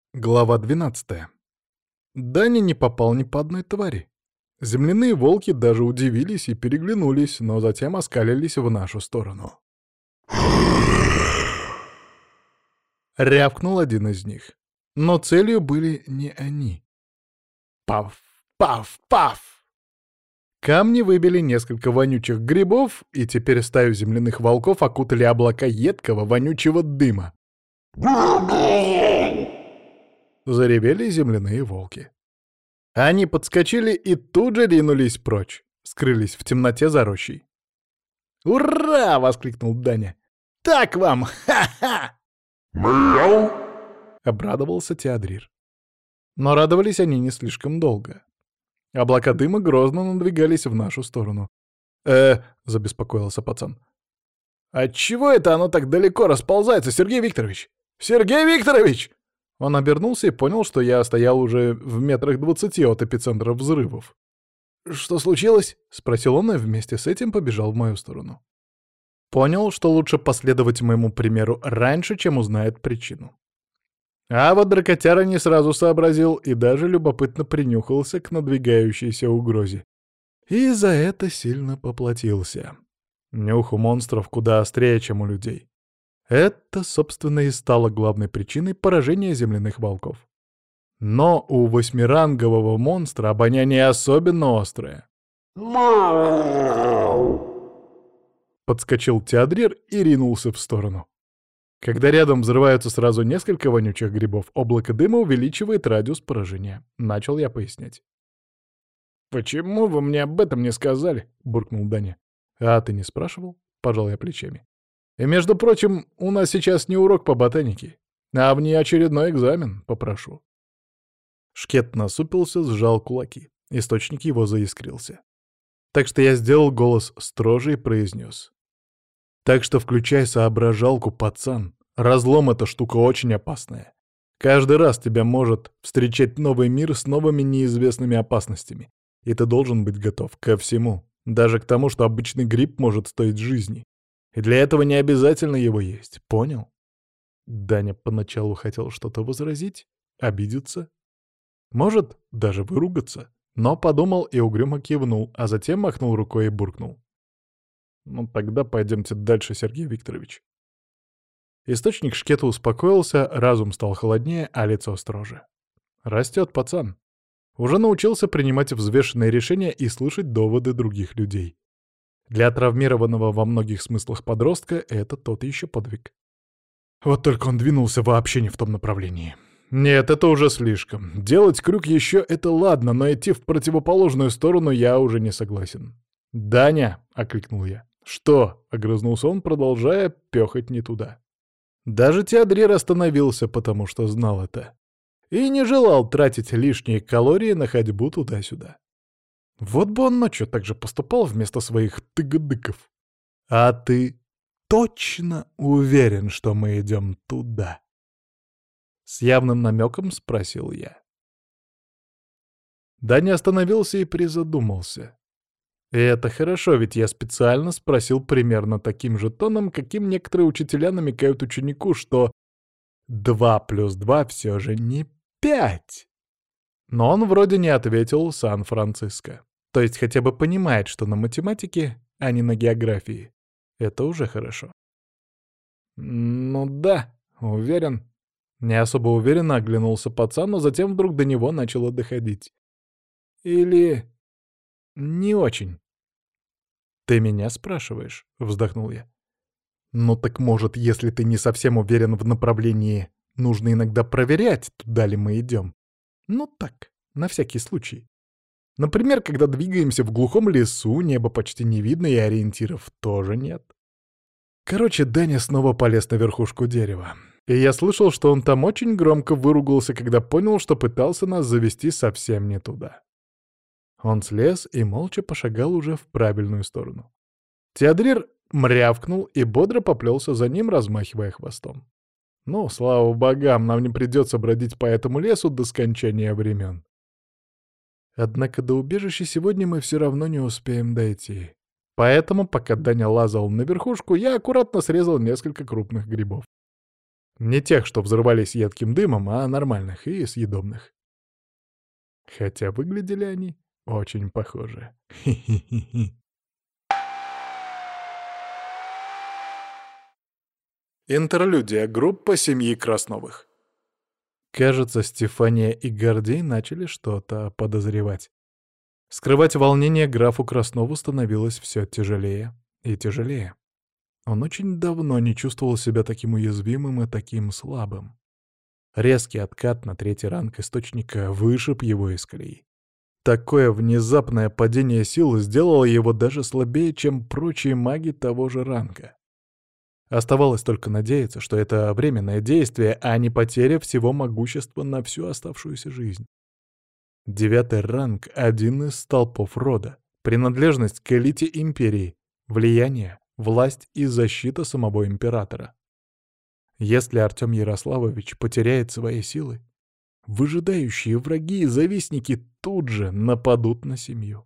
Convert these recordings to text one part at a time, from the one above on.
Глава 12. Даня не попал ни по одной твари. Земляные волки даже удивились и переглянулись, но затем оскалились в нашу сторону. Рявкнул один из них. Но целью были не они. Паф, паф, паф! Камни выбили несколько вонючих грибов, и теперь стаю земляных волков окутали облака едкого вонючего дыма. Заревели земляные волки. Они подскочили и тут же ринулись прочь, скрылись в темноте за рощей. «Ура!» — воскликнул Даня. «Так вам! Ха-ха!» Мяу! Обрадовался Теодрир. Но радовались они не слишком долго. Облака дыма грозно надвигались в нашу сторону. Забеспокоился пацан. «Отчего это оно так далеко расползается, Сергей Викторович? Сергей Викторович!» Он обернулся и понял, что я стоял уже в метрах 20 от эпицентра взрывов. «Что случилось?» — спросил он и вместе с этим побежал в мою сторону. Понял, что лучше последовать моему примеру раньше, чем узнает причину. А вот дракотяра не сразу сообразил и даже любопытно принюхался к надвигающейся угрозе. И за это сильно поплатился. Нюх у монстров куда острее, чем у людей. Это, собственно, и стало главной причиной поражения земляных волков. Но у восьмирангового монстра обоняние особенно острое. Подскочил Теодрир и ринулся в сторону. Когда рядом взрываются сразу несколько вонючих грибов, облако дыма увеличивает радиус поражения. Начал я пояснять. «Почему вы мне об этом не сказали?» — буркнул Даня. «А ты не спрашивал?» — пожал я плечами. «И, между прочим, у нас сейчас не урок по ботанике, а внеочередной экзамен, попрошу». Шкет насупился, сжал кулаки. Источник его заискрился. Так что я сделал голос строже и произнес. «Так что включай соображалку, пацан. Разлом — эта штука очень опасная. Каждый раз тебя может встречать новый мир с новыми неизвестными опасностями. И ты должен быть готов ко всему, даже к тому, что обычный гриб может стоить жизни. И для этого не обязательно его есть, понял?» Даня поначалу хотел что-то возразить, обидеться. Может, даже выругаться, но подумал и угрюмо кивнул, а затем махнул рукой и буркнул. «Ну тогда пойдемте дальше, Сергей Викторович». Источник Шкета успокоился, разум стал холоднее, а лицо строже. Растет пацан. Уже научился принимать взвешенные решения и слышать доводы других людей. Для травмированного во многих смыслах подростка это тот еще подвиг. Вот только он двинулся вообще не в том направлении. Нет, это уже слишком. Делать крюк еще — это ладно, но идти в противоположную сторону я уже не согласен. «Даня!» — окликнул я. «Что?» — огрызнулся он, продолжая пёхать не туда. Даже Теодрир остановился, потому что знал это. И не желал тратить лишние калории на ходьбу туда-сюда. Вот бы он ночью так же поступал вместо своих тыгадыков. «А ты точно уверен, что мы идем туда?» С явным намеком спросил я. Даня остановился и призадумался. И это хорошо, ведь я специально спросил примерно таким же тоном, каким некоторые учителя намекают ученику, что 2 плюс 2 все же не 5. Но он вроде не ответил Сан-Франциско. То есть хотя бы понимает, что на математике, а не на географии. Это уже хорошо. «Ну да, уверен». Не особо уверенно оглянулся пацан, но затем вдруг до него начало доходить. «Или... не очень». «Ты меня спрашиваешь?» — вздохнул я. «Ну так может, если ты не совсем уверен в направлении, нужно иногда проверять, туда ли мы идем? Ну так, на всякий случай. Например, когда двигаемся в глухом лесу, небо почти не видно и ориентиров тоже нет». Короче, Даня снова полез на верхушку дерева. И я слышал, что он там очень громко выругался, когда понял, что пытался нас завести совсем не туда. Он слез и молча пошагал уже в правильную сторону. Теодрир мрявкнул и бодро поплелся за ним, размахивая хвостом. Ну, слава богам, нам не придется бродить по этому лесу до скончания времен. Однако до убежища сегодня мы все равно не успеем дойти. Поэтому, пока Даня лазал на верхушку, я аккуратно срезал несколько крупных грибов. Не тех, что взрывались едким дымом, а нормальных и съедобных. Хотя выглядели они очень похоже. Хи-хи-хи-хи. Интерлюдия. Группа семьи Красновых. Кажется, Стефания и Гордей начали что-то подозревать. Скрывать волнение графу Краснову становилось все тяжелее и тяжелее. Он очень давно не чувствовал себя таким уязвимым и таким слабым. Резкий откат на 3-й ранг источника вышиб его из колеи. Такое внезапное падение сил сделало его даже слабее, чем прочие маги того же ранга. Оставалось только надеяться, что это временное действие, а не потеря всего могущества на всю оставшуюся жизнь. 9-й ранг — один из столпов рода, принадлежность к элите империи, влияние, власть и защита самого императора. Если Артем Ярославович потеряет свои силы, выжидающие враги и завистники тут же нападут на семью.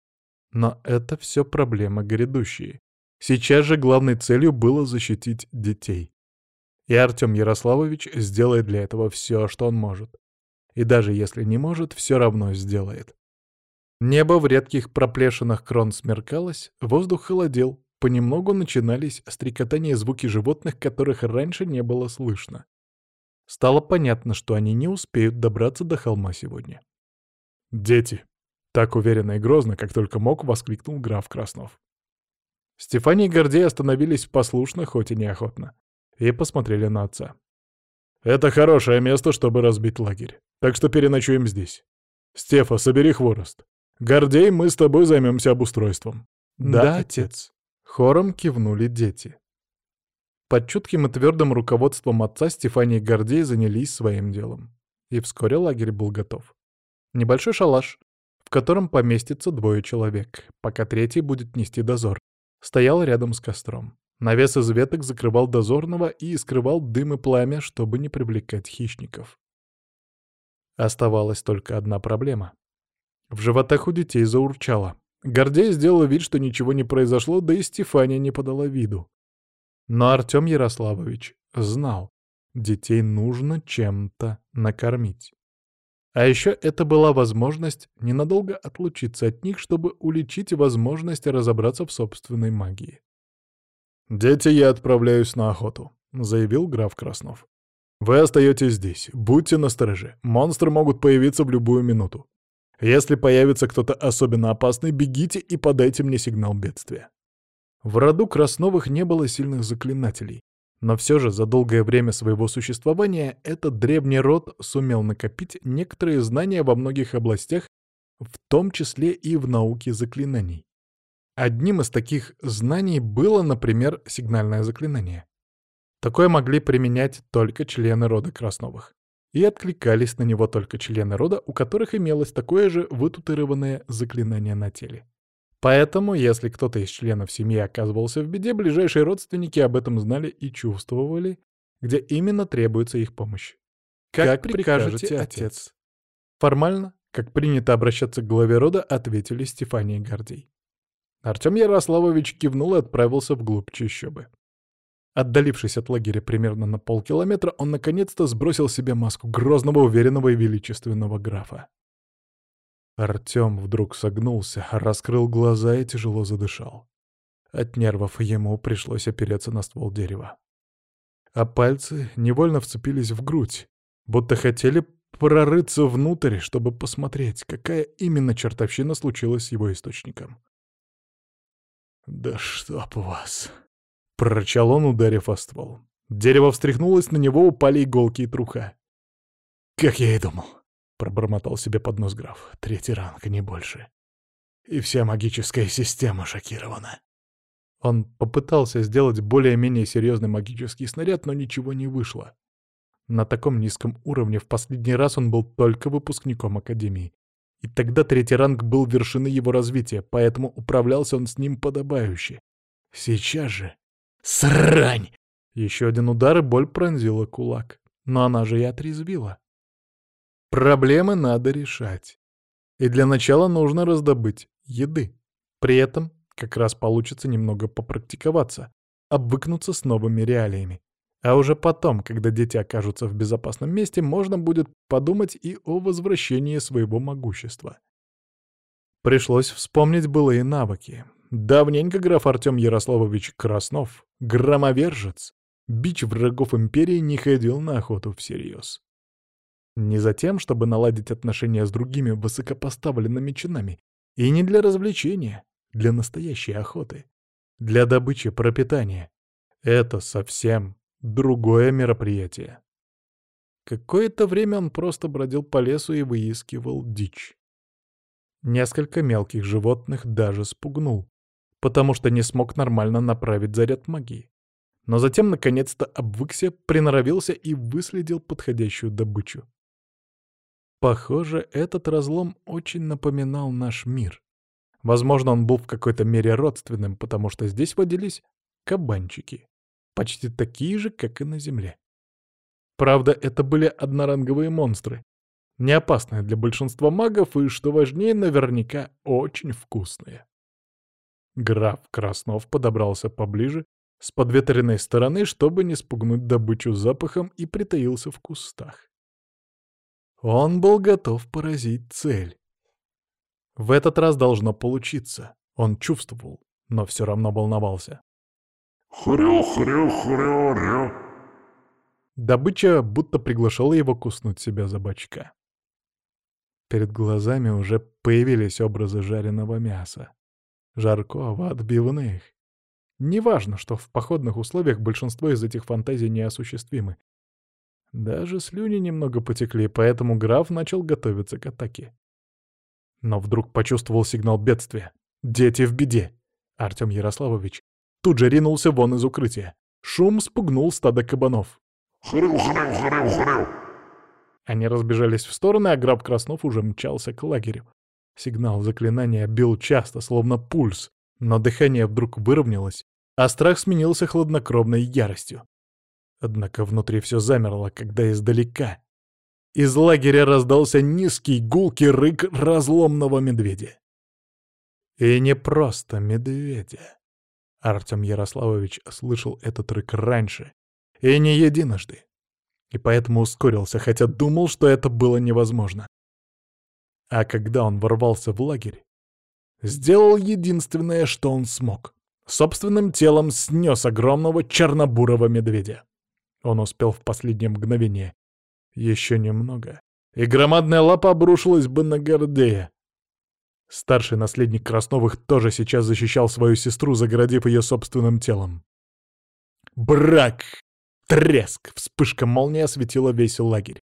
Но это все проблемы грядущие. Сейчас же главной целью было защитить детей. И Артем Ярославович сделает для этого все, что он может. И даже если не может, все равно сделает. Небо в редких проплешинах крон смеркалось, воздух холодел, понемногу начинались стрекотания и звуки животных, которых раньше не было слышно. Стало понятно, что они не успеют добраться до холма сегодня. «Дети!» — так уверенно и грозно, как только мог, воскликнул граф Краснов. Стефания и Гордей остановились послушно, хоть и неохотно, и посмотрели на отца. «Это хорошее место, чтобы разбить лагерь, так что переночуем здесь. Стефа, собери хворост. Гордей, мы с тобой займемся обустройством». «Да, отец». Хором кивнули дети. Под чутким и твердым руководством отца Стефания и Гордей занялись своим делом. И вскоре лагерь был готов. Небольшой шалаш, в котором поместится 2 человек, пока 3-й будет нести дозор, стоял рядом с костром. Навес из веток закрывал дозорного и скрывал дым и пламя, чтобы не привлекать хищников. Оставалась только одна проблема. В животах у детей заурчало. Гордей сделал вид, что ничего не произошло, да и Стефания не подала виду. Но Артем Ярославович знал, детей нужно чем-то накормить. А еще это была возможность ненадолго отлучиться от них, чтобы уличить возможность разобраться в собственной магии. «Дети, я отправляюсь на охоту», — заявил граф Краснов. «Вы остаетесь здесь, будьте настороже, монстры могут появиться в любую минуту. Если появится кто-то особенно опасный, бегите и подайте мне сигнал бедствия». В роду Красновых не было сильных заклинателей, но все же за долгое время своего существования этот древний род сумел накопить некоторые знания во многих областях, в том числе и в науке заклинаний. Одним из таких знаний было, например, сигнальное заклинание. Такое могли применять только члены рода Красновых. И откликались на него только члены рода, у которых имелось такое же вытатуированное заклинание на теле. Поэтому, если кто-то из членов семьи оказывался в беде, ближайшие родственники об этом знали и чувствовали, где именно требуется их помощь. «Как прикажете, отец?» Формально, как принято обращаться к главе рода, ответили Стефания и Гордей. Артем Ярославович кивнул и отправился вглубь чащобы. Отдалившись от лагеря примерно на полкилометра, он наконец-то сбросил себе маску грозного, уверенного и величественного графа. Артем вдруг согнулся, раскрыл глаза и тяжело задышал. От нервов ему пришлось опереться на ствол дерева. А пальцы невольно вцепились в грудь, будто хотели прорыться внутрь, чтобы посмотреть, какая именно чертовщина случилась с его источником. «Да чтоб вас!» — прорычал он, ударив о ствол. Дерево встряхнулось, на него упали иголки и труха. «Как я и думал!» — пробормотал себе под нос граф. 3-й ранг, не больше. И вся магическая система шокирована. Он попытался сделать более-менее серьезный магический снаряд, но ничего не вышло. На таком низком уровне в последний раз он был только выпускником Академии. И тогда 3-й ранг был вершиной его развития, поэтому управлялся он с ним подобающе. Сейчас же... Срань! Еще один удар, и боль пронзила кулак. Но она же и отрезвила. Проблемы надо решать. И для начала нужно раздобыть еды. При этом как раз получится немного попрактиковаться, обвыкнуться с новыми реалиями. А уже потом, когда дети окажутся в безопасном месте, можно будет подумать и о возвращении своего могущества. Пришлось вспомнить былые навыки. Давненько граф Артем Ярославович Краснов, громовержец, бич врагов империи, не ходил на охоту всерьез. Не за тем, чтобы наладить отношения с другими высокопоставленными чинами, и не для развлечения, для настоящей охоты, для добычи пропитания. Это совсем другое мероприятие. Какое-то время он просто бродил по лесу и выискивал дичь. Несколько мелких животных даже спугнул, потому что не смог нормально направить заряд магии. Но затем наконец-то обвыкся, приноровился и выследил подходящую добычу. Похоже, этот разлом очень напоминал наш мир. Возможно, он был в какой-то мере родственным, потому что здесь водились кабанчики, почти такие же, как и на Земле. Правда, это были одноранговые монстры, не опасные для большинства магов и, что важнее, наверняка очень вкусные. Граф Краснов подобрался поближе, с подветренной стороны, чтобы не спугнуть добычу запахом, и притаился в кустах. Он был готов поразить цель. В этот раз должно получиться. Он чувствовал, но все равно волновался. Хрю-хрю-хрю-рю. Добыча будто приглашала его куснуть себя за бочка. Перед глазами уже появились образы жареного мяса. Жаркого, отбивных. Неважно, что в походных условиях большинство из этих фантазий неосуществимы. Даже слюни немного потекли, поэтому граф начал готовиться к атаке. Но вдруг почувствовал сигнал бедствия. Дети в беде. Артем Ярославович тут же ринулся вон из укрытия. Шум спугнул стадо кабанов. Хрю-хрю-хрю-хрю. Они разбежались в стороны, а граф Краснов уже мчался к лагерю. Сигнал заклинания бил часто, словно пульс, но дыхание вдруг выровнялось, а страх сменился хладнокровной яростью. Однако внутри все замерло, когда издалека из лагеря раздался низкий гулкий рык разломного медведя. И не просто медведя. Артем Ярославович слышал этот рык раньше, и не единожды. И поэтому ускорился, хотя думал, что это было невозможно. А когда он ворвался в лагерь, сделал единственное, что он смог. Собственным телом снес огромного чернобурого медведя. Он успел в последнее мгновение. Еще немного, и громадная лапа обрушилась бы на Гордея. Старший наследник Красновых тоже сейчас защищал свою сестру, загородив ее собственным телом. Брак! Треск! Вспышка молнии осветила весь лагерь.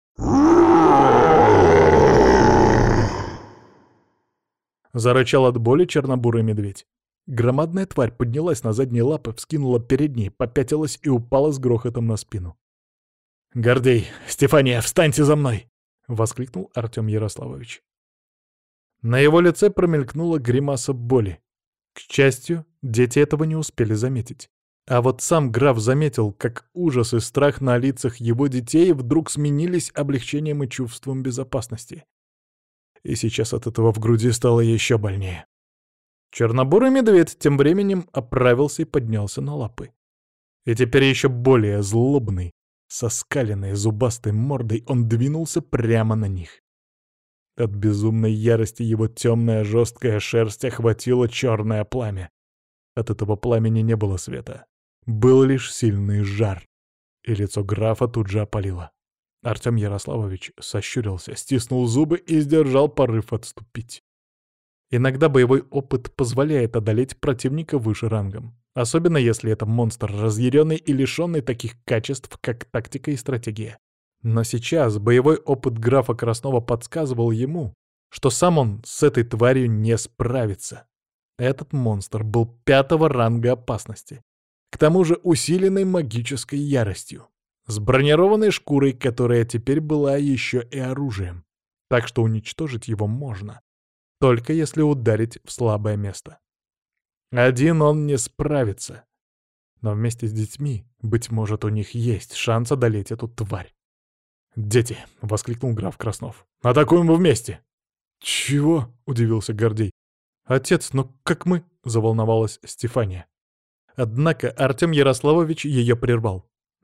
Зарычал от боли чернобурый медведь. Громадная тварь поднялась на задние лапы, вскинула передние, попятилась и упала с грохотом на спину. «Гордей! Стефания, встаньте за мной!» — воскликнул Артем Ярославович. На его лице промелькнула гримаса боли. К счастью, дети этого не успели заметить. А вот сам граф заметил, как ужас и страх на лицах его детей вдруг сменились облегчением и чувством безопасности. И сейчас от этого в груди стало еще больнее. Чернобурый медведь тем временем оправился и поднялся на лапы. И теперь еще более злобный, со скаленной зубастой мордой, он двинулся прямо на них. От безумной ярости его темная жесткая шерсть охватила черное пламя. От этого пламени не было света. Был лишь сильный жар. И лицо графа тут же опалило. Артем Ярославович сощурился, стиснул зубы и сдержал порыв отступить. Иногда боевой опыт позволяет одолеть противника выше рангом. Особенно если это монстр разъяренный и лишенный таких качеств, как тактика и стратегия. Но сейчас боевой опыт графа Краснова подсказывал ему, что сам он с этой тварью не справится. Этот монстр был 5-го ранга опасности. К тому же усиленной магической яростью. С бронированной шкурой, которая теперь была еще и оружием. Так что уничтожить его можно. Только если ударить в слабое место. Один он не справится. Но вместе с детьми, быть может, у них есть шанс одолеть эту тварь. «Дети!» — воскликнул граф Краснов. «Атакуем вместе!» «Чего?» — удивился Гордей. «Отец, но как мы?» — заволновалась Стефания. Однако Артем Ярославович ее прервал.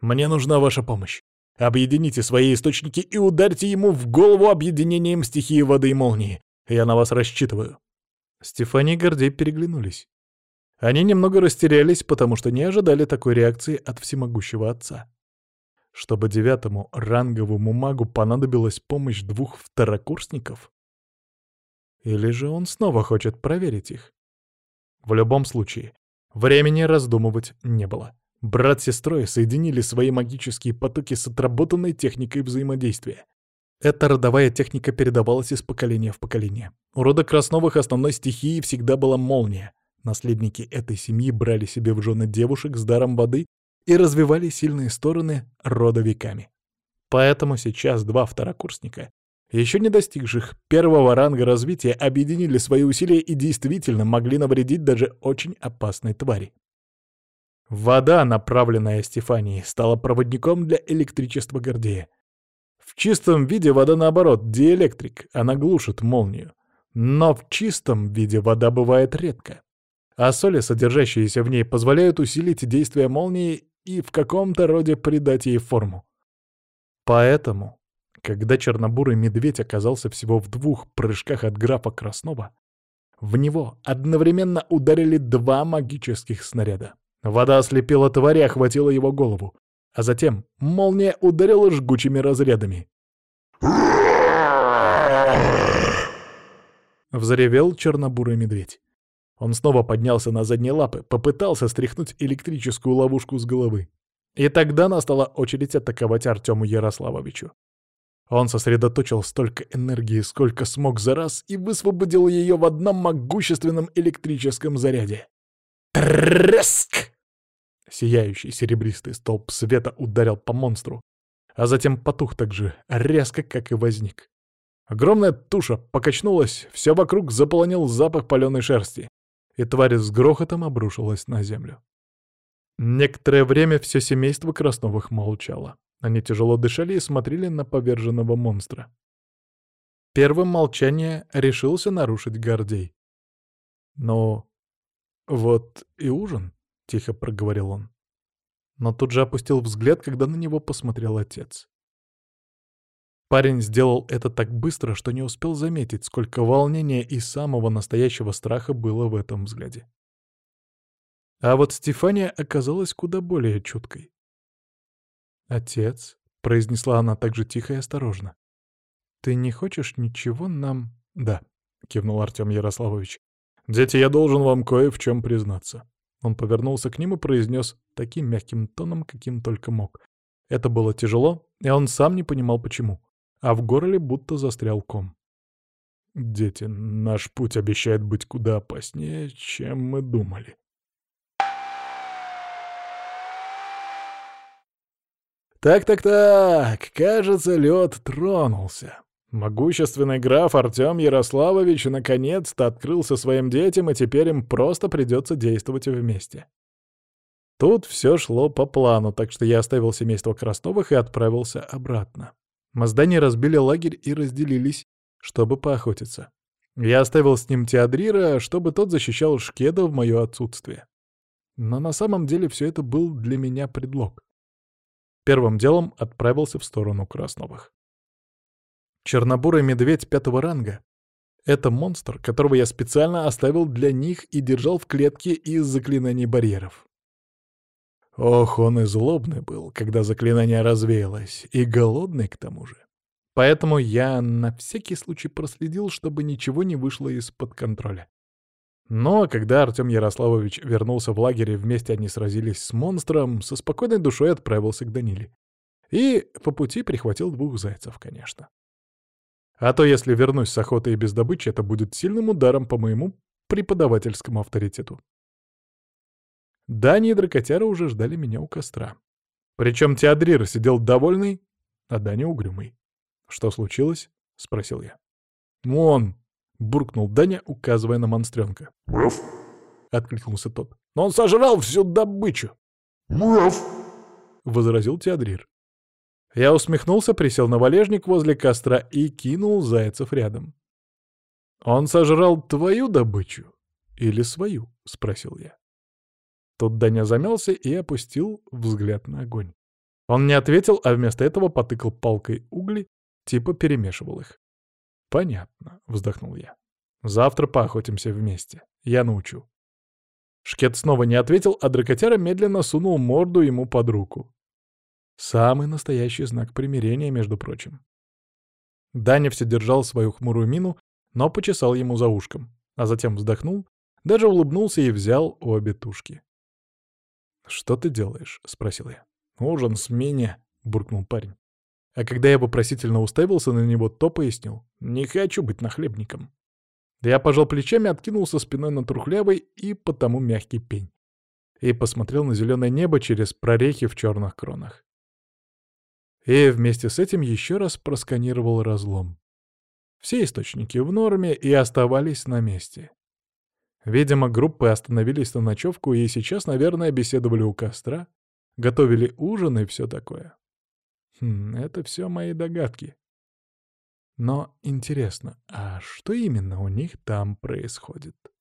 Мне нужна ваша помощь. Объедините свои источники и ударьте ему в голову объединением стихии воды и молнии. Я на вас рассчитываю». Стефания и Гордей переглянулись. Они немного растерялись, потому что не ожидали такой реакции от всемогущего отца. Чтобы 9-му ранговому магу понадобилась помощь 2 второкурсников? Или же он снова хочет проверить их? В любом случае, времени раздумывать не было. Брат с сестрой соединили свои магические потоки с отработанной техникой взаимодействия. Эта родовая техника передавалась из поколения в поколение. У рода Красновых основной стихией всегда была молния. Наследники этой семьи брали себе в жены девушек с даром воды и развивали сильные стороны рода веками. Поэтому сейчас 2 второкурсника, еще не достигших 1-го ранга развития, объединили свои усилия и действительно могли навредить даже очень опасной твари. Вода, направленная Стефанией, стала проводником для электричества Гордея. В чистом виде вода, наоборот, диэлектрик, она глушит молнию. Но в чистом виде вода бывает редко. А соли, содержащиеся в ней, позволяют усилить действие молнии и в каком-то роде придать ей форму. Поэтому, когда чернобурый медведь оказался всего в 2 прыжках от графа Краснова, в него одновременно ударили 2 магических снаряда. Вода ослепила тварь и охватила его голову, а затем молния ударила жгучими разрядами. Взревел чернобурый медведь. Он снова поднялся на задние лапы, попытался стряхнуть электрическую ловушку с головы. И тогда настала очередь атаковать Артему Ярославовичу. Он сосредоточил столько энергии, сколько смог за раз, и высвободил ее в одном могущественном электрическом заряде. Треск! Сияющий серебристый столб света ударил по монстру, а затем потух так же резко, как и возник. Огромная туша покачнулась, все вокруг заполонил запах паленой шерсти, и тварь с грохотом обрушилась на землю. Некоторое время все семейство Красновых молчало. Они тяжело дышали и смотрели на поверженного монстра. Первым молчание решился нарушить Гордей. «Ну, вот и ужин», — тихо проговорил он. Но тут же опустил взгляд, когда на него посмотрел отец. Парень сделал это так быстро, что не успел заметить, сколько волнения и самого настоящего страха было в этом взгляде. А вот Стефания оказалась куда более чуткой. «Отец», — произнесла она так же тихо и осторожно, — «ты не хочешь ничего нам...» «Да», — кивнул Артем Ярославович. «Дети, я должен вам кое в чем признаться». Он повернулся к ним и произнес таким мягким тоном, каким только мог. Это было тяжело, и он сам не понимал, почему. А в горле будто застрял ком. «Дети, наш путь обещает быть куда опаснее, чем мы думали». Так, кажется, лед тронулся. Могущественный граф Артем Ярославович наконец-то открылся своим детям, и теперь им просто придется действовать вместе. Тут все шло по плану, так что я оставил семейство Красновых и отправился обратно. Маздане разбили лагерь и разделились, чтобы поохотиться. Я оставил с ним Теодрира, чтобы тот защищал Шкеда в мое отсутствие. Но на самом деле все это был для меня предлог. Первым делом отправился в сторону Красновых. Чернобурый медведь 5-го ранга — это монстр, которого я специально оставил для них и держал в клетке из заклинаний барьеров. Ох, он и злобный был, когда заклинание развеялось, и голодный к тому же. Поэтому я на всякий случай проследил, чтобы ничего не вышло из-под контроля. Но когда Артем Ярославович вернулся в лагерь и вместе они сразились с монстром, со спокойной душой отправился к Даниле. И по пути прихватил 2 зайцев, конечно. А то если вернусь с охоты и без добычи, это будет сильным ударом по моему преподавательскому авторитету. Дани и Дракотяра уже ждали меня у костра. Причем Теодрир сидел довольный, а Даня угрюмый. «Что случилось?» — спросил я. «Он!» — буркнул Даня, указывая на монстренка. Мяв, — откликнулся тот. «Но он сожрал всю добычу!» мяв. — возразил Теодрир. Я усмехнулся, присел на валежник возле костра и кинул зайцев рядом. «Он сожрал твою добычу или свою?» — спросил я. Тут Даня замялся и опустил взгляд на огонь. Он не ответил, а вместо этого потыкал палкой угли, типа перемешивал их. «Понятно», — вздохнул я. «Завтра поохотимся вместе. Я научу». Шкет снова не ответил, а дракотяра медленно сунул морду ему под руку. Самый настоящий знак примирения, между прочим. Даня все держал свою хмурую мину, но почесал ему за ушком, а затем вздохнул, даже улыбнулся и взял обе тушки. «Что ты делаешь?» — спросил я. «Ужин с Мини», — буркнул парень. А когда я вопросительно уставился на него, то пояснил. «Не хочу быть нахлебником». Я пожал плечами, откинулся спиной на трухлявый и потому мягкий пень. И посмотрел на зеленое небо через прорехи в черных кронах. И вместе с этим еще раз просканировал разлом. Все источники в норме и оставались на месте. Видимо, группы остановились на ночевку и сейчас, наверное, беседовали у костра, готовили ужин и все такое. Это все мои догадки. Но интересно, а что именно у них там происходит?